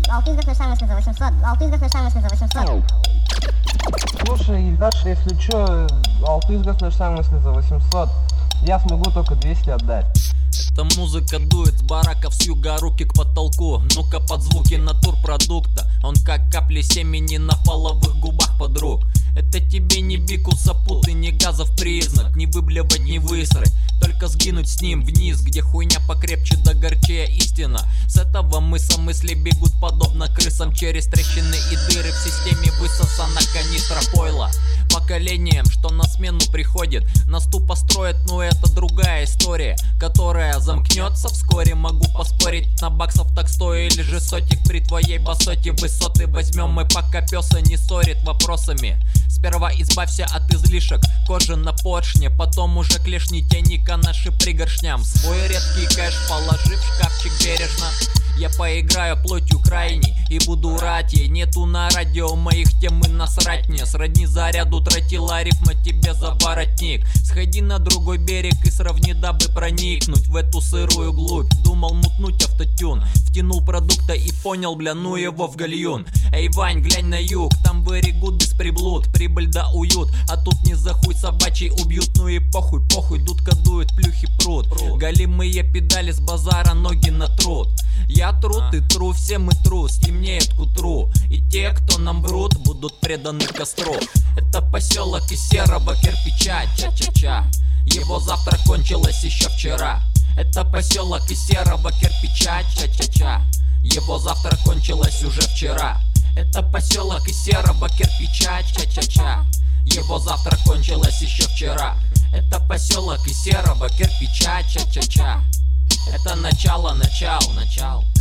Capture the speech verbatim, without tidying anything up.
Алтызгах наш мысли за восемьсот. Алтызгах наш мысли за восемьсот. Слушай, Ильдаш, если чё, Алтызгах наш мысли за восемьсот. Я смогу только двести отдать. Эта музыка дует с бараков с юга, руки к потолку. Ну-ка под звуки натурпродукта. Он как капли семени на половых губах подруг. Это тебе не бику сапут и не газов признак. Не выблевать, не высрать, только сгинуть с ним вниз, где хуйня покрепче да горчее истина. С этого мыса мысли бегут подобно крысам через трещины и дыры в системе высосана канистра пойла. Поколением, что на смену приходит, нас тупо строят, но это другая история, которая замкнется вскоре. Могу поспорить на баксов так сто или же сотик при твоей басоте. Высоты возьмем мы, пока пёса не ссорит вопросами. Сперва избавься от излишек кожи на поршне, потом уже клешни тяни-ка наши пригоршням. Свой редкий кэш положи в шкафчик бережно. Я поиграю плотью крайней и буду рать ей. Нету на радио моих тем и насрать мне. Сродни заряду тротила рифма тебе за воротник. Сходи на другой берег и сравни, дабы проникнуть в эту сырую глубь. Думал мутнуть автотюн, втянул продукта и понял, бля, ну его в гальюн. Эй, Вань, глянь на юг, там берегут без приблуд. Прибыль да уют, а тут не за хуй собачий убьют. Ну и похуй, похуй, дудка дует, плюхи прут. Голимые педали с базара, ноги на труд. Я тру, ты тру, все мы тру, стемнеет к утру. И те, кто нам врут, будут преданы костру. Это поселок из серого кирпича, ча-ча-ча. Его завтра кончилось еще вчера. Это поселок из серого кирпича, ча-ча-ча. Его завтра кончилось уже вчера. Это поселок из серого кирпича, ча-ча-ча. Его завтра кончилось еще вчера. Это поселок из серого кирпича, ча-ча-ча. Это начало, начало, начало.